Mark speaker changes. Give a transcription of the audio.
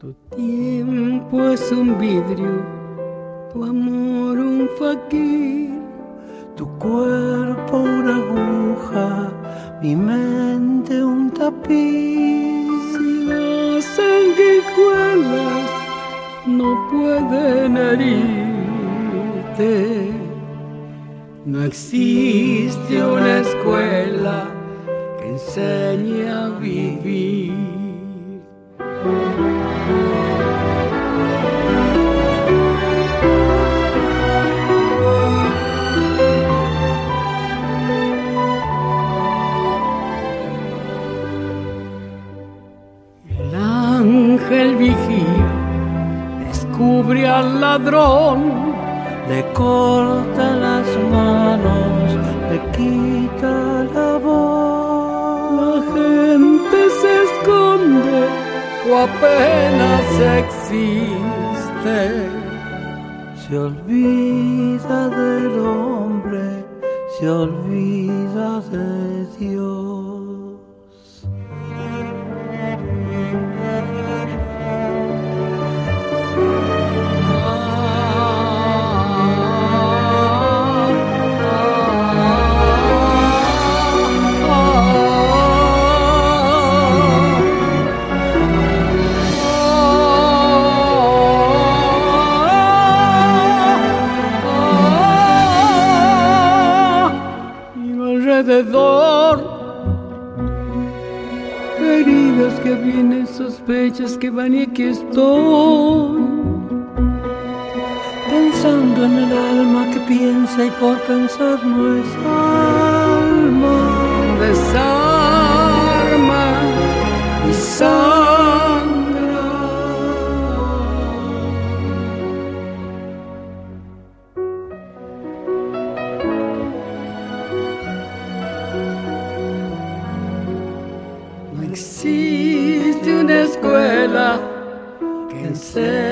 Speaker 1: Tu tiempo es un vidrio, tu amor un faquir,
Speaker 2: tu cuerpo una aguja, mi mente un tapiz.
Speaker 1: Si las sanguijuelas no pueden herirte, no existe una escuela que enseñe a vivir. El ángel vigía, descubre al ladrón,
Speaker 2: le corta las manos, le quita la voz.
Speaker 1: La gente se esconde o apenas existe.
Speaker 2: Se olvida del hombre, se olvida de Dios.
Speaker 1: Alrededor, heridas que vienen, sospechas que van, y aquí estoy,
Speaker 2: pensando en el alma que piensa y por pensar no es alma.
Speaker 1: Desarma y sangra. No existe una escuela que enseñe